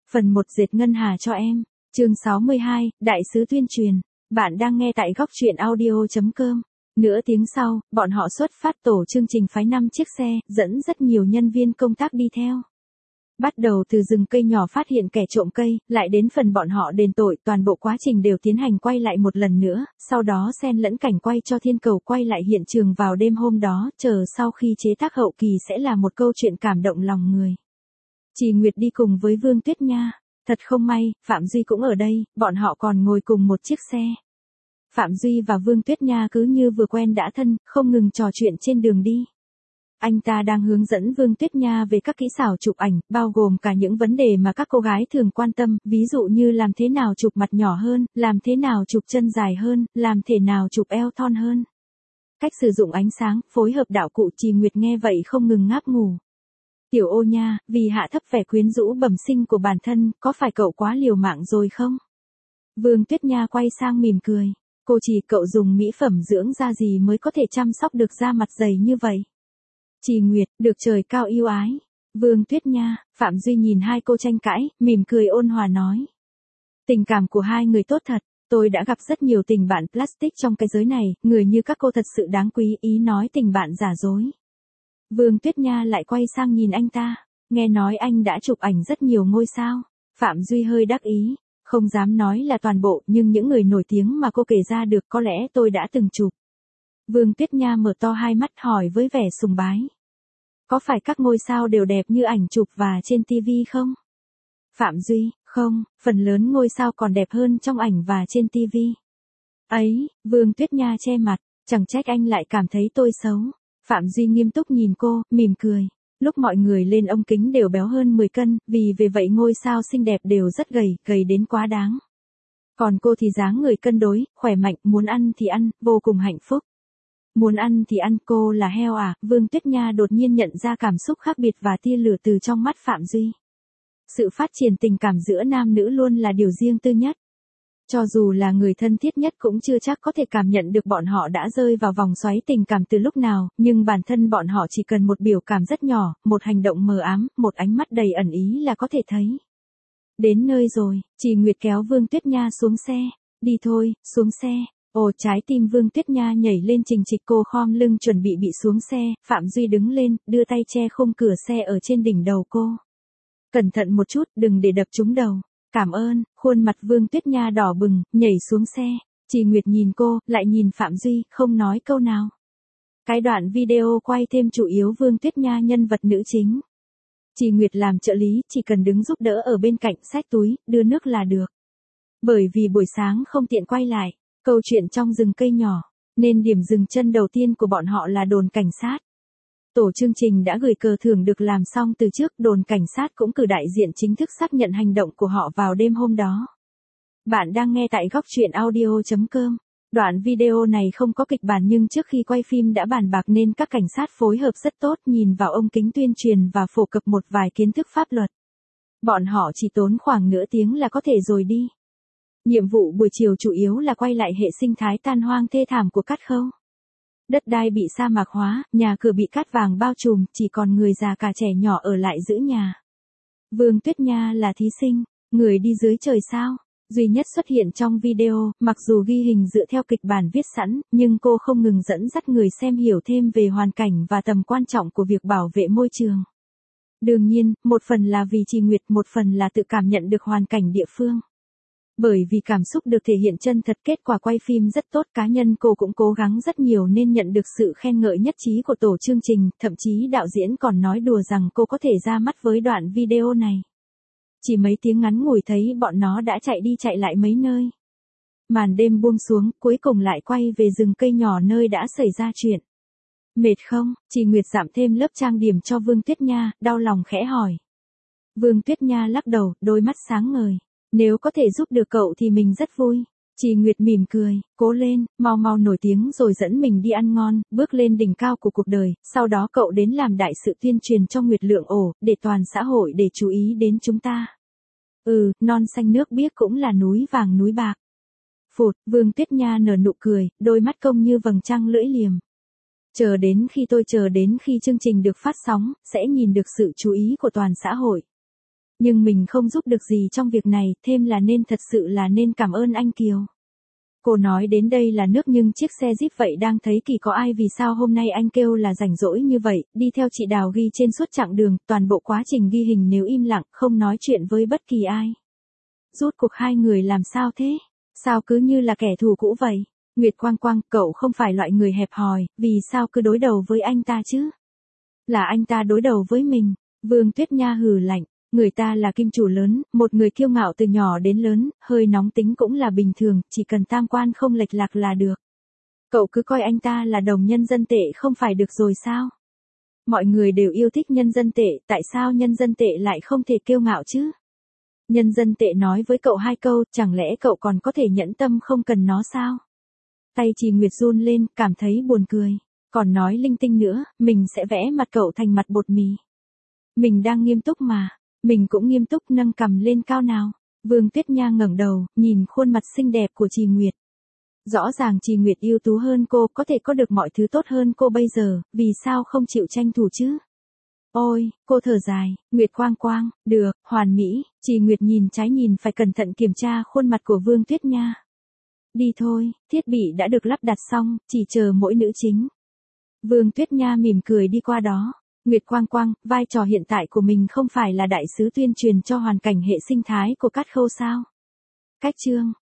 Phần 1 dệt ngân hà cho em. Chương 62, Đại sứ tuyên truyền. Bạn đang nghe tại góc truyện audio.com. Nửa tiếng sau, bọn họ xuất phát, tổ chương trình phái 5 chiếc xe, dẫn rất nhiều nhân viên công tác đi theo. Bắt đầu từ rừng cây nhỏ phát hiện kẻ trộm cây, lại đến phần bọn họ đền tội, toàn bộ quá trình đều tiến hành quay lại một lần nữa, sau đó xen lẫn cảnh quay cho thiên cầu quay lại hiện trường vào đêm hôm đó, chờ sau khi chế tác hậu kỳ sẽ là một câu chuyện cảm động lòng người. Chị Nguyệt đi cùng với Vương Tuyết Nha. Thật không may, Phạm Duy cũng ở đây, bọn họ còn ngồi cùng một chiếc xe. Phạm Duy và Vương Tuyết Nha cứ như vừa quen đã thân, không ngừng trò chuyện trên đường đi. Anh ta đang hướng dẫn Vương Tuyết Nha về các kỹ xảo chụp ảnh, bao gồm cả những vấn đề mà các cô gái thường quan tâm, ví dụ như làm thế nào chụp mặt nhỏ hơn, làm thế nào chụp chân dài hơn, làm thế nào chụp eo thon hơn. Cách sử dụng ánh sáng, phối hợp đạo cụ. Chị Nguyệt nghe vậy không ngừng ngáp ngủ. Tiểu Ô nha, vì hạ thấp vẻ quyến rũ bẩm sinh của bản thân, có phải cậu quá liều mạng rồi không? Vương Tuyết Nha quay sang mỉm cười. Cô chỉ cậu dùng mỹ phẩm dưỡng da gì mới có thể chăm sóc được da mặt dày như vậy? Chị Nguyệt, được trời cao yêu ái. Vương Tuyết Nha, Phạm Duy nhìn hai cô tranh cãi, mỉm cười ôn hòa nói. Tình cảm của hai người tốt thật, tôi đã gặp rất nhiều tình bạn plastic trong cái giới này, người như các cô thật sự đáng quý, ý nói tình bạn giả dối. Vương Tuyết Nha lại quay sang nhìn anh ta, nghe nói anh đã chụp ảnh rất nhiều ngôi sao. Phạm Duy hơi đắc ý, không dám nói là toàn bộ, nhưng những người nổi tiếng mà cô kể ra được có lẽ tôi đã từng chụp. Vương Tuyết Nha mở to hai mắt hỏi với vẻ sùng bái. Có phải các ngôi sao đều đẹp như ảnh chụp và trên TV không? Phạm Duy, không, phần lớn ngôi sao còn đẹp hơn trong ảnh và trên TV. Ấy, Vương Tuyết Nha che mặt, chẳng trách anh lại cảm thấy tôi xấu. Phạm Duy nghiêm túc nhìn cô, mỉm cười. Lúc mọi người lên ống kính đều béo hơn 10 cân, vì về vậy ngôi sao xinh đẹp đều rất gầy, gầy đến quá đáng. Còn cô thì dáng người cân đối, khỏe mạnh, muốn ăn thì ăn, vô cùng hạnh phúc. Muốn ăn thì ăn, cô là heo à? Vương Tuyết Nha đột nhiên nhận ra cảm xúc khác biệt và tia lửa từ trong mắt Phạm Duy. Sự phát triển tình cảm giữa nam nữ luôn là điều riêng tư nhất. Cho dù là người thân thiết nhất cũng chưa chắc có thể cảm nhận được bọn họ đã rơi vào vòng xoáy tình cảm từ lúc nào, nhưng bản thân bọn họ chỉ cần một biểu cảm rất nhỏ, một hành động mờ ám, một ánh mắt đầy ẩn ý là có thể thấy. Đến nơi rồi, chị Nguyệt kéo Vương Tuyết Nha xuống xe. Đi thôi, xuống xe. Ồ, trái tim Vương Tuyết Nha nhảy lên trình trịch, cô khom lưng chuẩn bị xuống xe. Phạm Duy đứng lên, đưa tay che khung cửa xe ở trên đỉnh đầu cô. Cẩn thận một chút, đừng để đập trúng đầu. Cảm ơn. Khuôn mặt Vương Tuyết Nha đỏ bừng, nhảy xuống xe. Chị Nguyệt nhìn cô, lại nhìn Phạm Duy, không nói câu nào. Cái đoạn video quay thêm chủ yếu Vương Tuyết Nha nhân vật nữ chính. Chị Nguyệt làm trợ lý, chỉ cần đứng giúp đỡ ở bên cạnh, xách túi, đưa nước là được. Bởi vì buổi sáng không tiện quay lại, câu chuyện trong rừng cây nhỏ, nên điểm dừng chân đầu tiên của bọn họ là đồn cảnh sát. Tổ chương trình đã gửi cờ thưởng được làm xong từ trước, đồn cảnh sát cũng cử đại diện chính thức xác nhận hành động của họ vào đêm hôm đó. Bạn đang nghe tại góc truyện audio.com. Đoạn video này không có kịch bản nhưng trước khi quay phim đã bàn bạc nên các cảnh sát phối hợp rất tốt, nhìn vào ống kính tuyên truyền và phổ cập một vài kiến thức pháp luật. Bọn họ chỉ tốn khoảng nửa tiếng là có thể rồi đi. Nhiệm vụ buổi chiều chủ yếu là quay lại hệ sinh thái tan hoang thê thảm của Cát Khâu. Đất đai bị sa mạc hóa, nhà cửa bị cát vàng bao trùm, chỉ còn người già cả trẻ nhỏ ở lại giữ nhà. Vương Tuyết Nha là thí sinh, người đi dưới trời sao, duy nhất xuất hiện trong video, mặc dù ghi hình dựa theo kịch bản viết sẵn, nhưng cô không ngừng dẫn dắt người xem hiểu thêm về hoàn cảnh và tầm quan trọng của việc bảo vệ môi trường. Đương nhiên, một phần là vì chị Nguyệt, một phần là tự cảm nhận được hoàn cảnh địa phương. Bởi vì cảm xúc được thể hiện chân thật, kết quả quay phim rất tốt, cá nhân cô cũng cố gắng rất nhiều nên nhận được sự khen ngợi nhất trí của tổ chương trình, thậm chí đạo diễn còn nói đùa rằng cô có thể ra mắt với đoạn video này. Chỉ mấy tiếng ngắn ngủi thấy bọn nó đã chạy đi chạy lại mấy nơi. Màn đêm buông xuống, cuối cùng lại quay về rừng cây nhỏ nơi đã xảy ra chuyện. Mệt không? Chị Nguyệt giảm thêm lớp trang điểm cho Vương Tuyết Nha, đau lòng khẽ hỏi. Vương Tuyết Nha lắc đầu, đôi mắt sáng ngời. Nếu có thể giúp được cậu thì mình rất vui. Chị Nguyệt mỉm cười, cố lên, mau mau nổi tiếng rồi dẫn mình đi ăn ngon, bước lên đỉnh cao của cuộc đời, sau đó cậu đến làm đại sự tuyên truyền cho Nguyệt Lượng ổ, để toàn xã hội để chú ý đến chúng ta. Non xanh nước biếc cũng là núi vàng núi bạc. Phụt, Vương Tuyết Nha nở nụ cười, đôi mắt cong như vầng trăng lưỡi liềm. Chờ đến khi chương trình được phát sóng, sẽ nhìn được sự chú ý của toàn xã hội. Nhưng mình không giúp được gì trong việc này, thêm là nên thật sự là nên cảm ơn anh Kiều. Cô nói đến đây là nước nhưng chiếc xe Jeep vậy đang thấy kỳ có ai vì sao hôm nay anh kêu là rảnh rỗi như vậy, đi theo chị Đào ghi trên suốt chặng đường, toàn bộ quá trình ghi hình nếu im lặng, không nói chuyện với bất kỳ ai. Rốt cuộc hai người làm sao thế? Sao cứ như là kẻ thù cũ vậy? Nguyệt Quang Quang, cậu không phải loại người hẹp hòi, vì sao cứ đối đầu với anh ta chứ? Là anh ta đối đầu với mình. Vương Tuyết Nha hừ lạnh. Người ta là kim chủ lớn, một người kiêu ngạo từ nhỏ đến lớn, hơi nóng tính cũng là bình thường, chỉ cần tam quan không lệch lạc là được. Cậu cứ coi anh ta là đồng nhân dân tệ không phải được rồi sao? Mọi người đều yêu thích nhân dân tệ, tại sao nhân dân tệ lại không thể kiêu ngạo chứ? Nhân dân tệ nói với cậu hai câu, chẳng lẽ cậu còn có thể nhẫn tâm không cần nó sao? Tay Trì Nguyệt run lên, cảm thấy buồn cười. Còn nói linh tinh nữa, mình sẽ vẽ mặt cậu thành mặt bột mì. Mình đang nghiêm túc mà. Mình cũng nghiêm túc, nâng cằm lên cao nào. Vương Tuyết Nha ngẩng đầu, nhìn khuôn mặt xinh đẹp của Trì Nguyệt. Rõ ràng Trì Nguyệt ưu tú hơn cô, có thể có được mọi thứ tốt hơn cô bây giờ, vì sao không chịu tranh thủ chứ? Ôi, cô thở dài, Nguyệt Quang Quang, được, hoàn mỹ. Trì Nguyệt nhìn trái nhìn phải cẩn thận kiểm tra khuôn mặt của Vương Tuyết Nha. Đi thôi, thiết bị đã được lắp đặt xong, chỉ chờ mỗi nữ chính. Vương Tuyết Nha mỉm cười đi qua đó. Nguyệt Quang Quang, vai trò hiện tại của mình không phải là đại sứ tuyên truyền cho hoàn cảnh hệ sinh thái của Cát Khâu sao? Cách chương